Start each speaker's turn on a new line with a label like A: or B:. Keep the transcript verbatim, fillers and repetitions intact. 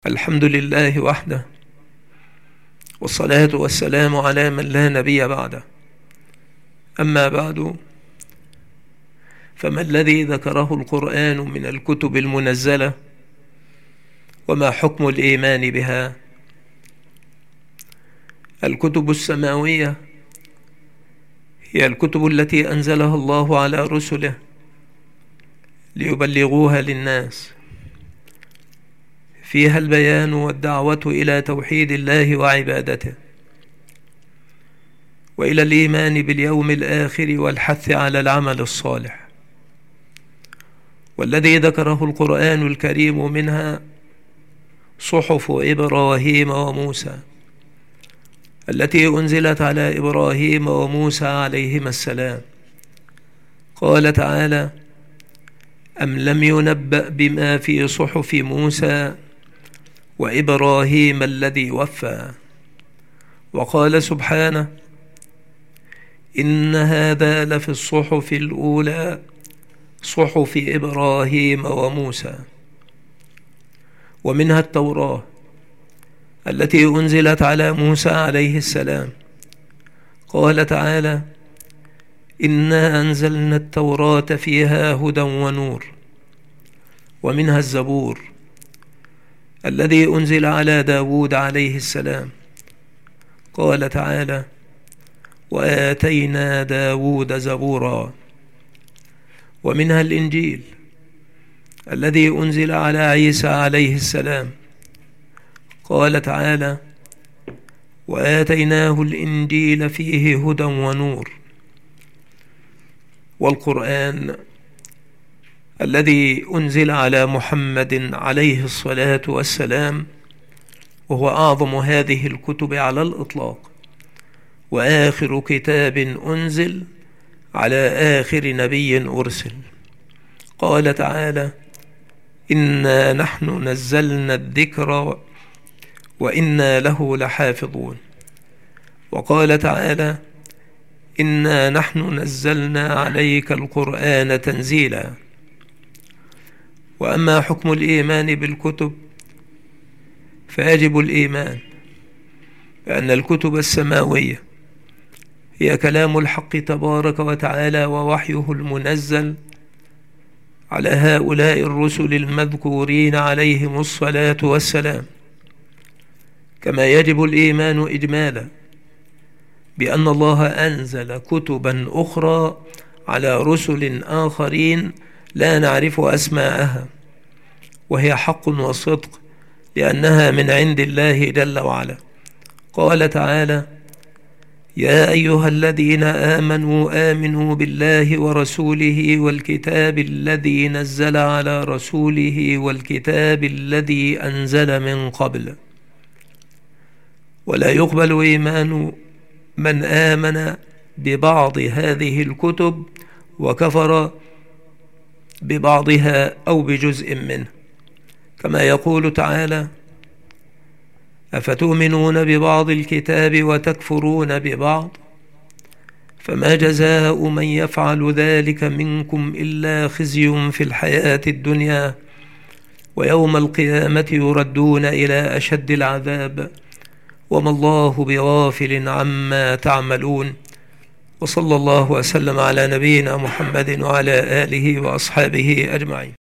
A: الحمد لله وحده، والصلاة والسلام على من لا نبي بعده. أما بعد، فما الذي ذكره القرآن من الكتب المنزلة، وما حكم الإيمان بها؟ الكتب السماوية هي الكتب التي أنزلها الله على رسله ليبلغوها للناس، فيها البيان والدعوة إلى توحيد الله وعبادته، وإلى الإيمان باليوم الآخر والحث على العمل الصالح. والذي ذكره القرآن الكريم منها صحف إبراهيم وموسى، التي أنزلت على إبراهيم وموسى عليهما السلام. قال تعالى: أم لم ينبأ بما في صحف موسى وإبراهيم الذي وفى. وقال سبحانه: إن هذا لفي الصحف الأولى صحف إبراهيم وموسى. ومنها التوراة التي أنزلت على موسى عليه السلام. قال تعالى: إنا أنزلنا التوراة فيها هدى ونور. ومنها الزبور الذي أنزل على داود عليه السلام. قال تعالى: وآتينا داود زبورا. ومنها الإنجيل الذي أنزل على عيسى عليه السلام. قال تعالى: وآتيناه الإنجيل فيه هدى ونور. والقرآن الذي أنزل على محمد عليه الصلاة والسلام، وهو أعظم هذه الكتب على الإطلاق، وآخر كتاب أنزل على آخر نبي أرسل. قال تعالى: إنا نحن نزلنا الذكر وإنا له لحافظون. وقال تعالى: إنا نحن نزلنا عليك القرآن تنزيلا. وأما حكم الإيمان بالكتب، فيجب الإيمان بأن الكتب السماوية هي كلام الحق تبارك وتعالى ووحيه المنزل على هؤلاء الرسل المذكورين عليهم الصلاة والسلام. كما يجب الإيمان إجمالا بأن الله أنزل كتبا أخرى على رسل آخرين لا نعرف أسماءها، وهي حق وصدق، لأنها من عند الله جل وعلا. قال تعالى: يا أيها الذين آمنوا آمنوا بالله ورسوله والكتاب الذي نزل على رسوله والكتاب الذي أنزل من قبل. ولا يقبل إيمان من آمن ببعض هذه الكتب وكفر ببعضها أو بجزء منه، كما يقول تعالى: أفتؤمنون ببعض الكتاب وتكفرون ببعض، فما جزاء من يفعل ذلك منكم إلا خزي في الحياة الدنيا، ويوم القيامة يردون إلى أشد العذاب، وما الله بغافل عما تعملون. وصلى الله وسلم على نبينا محمد وعلى آله وأصحابه أجمعين.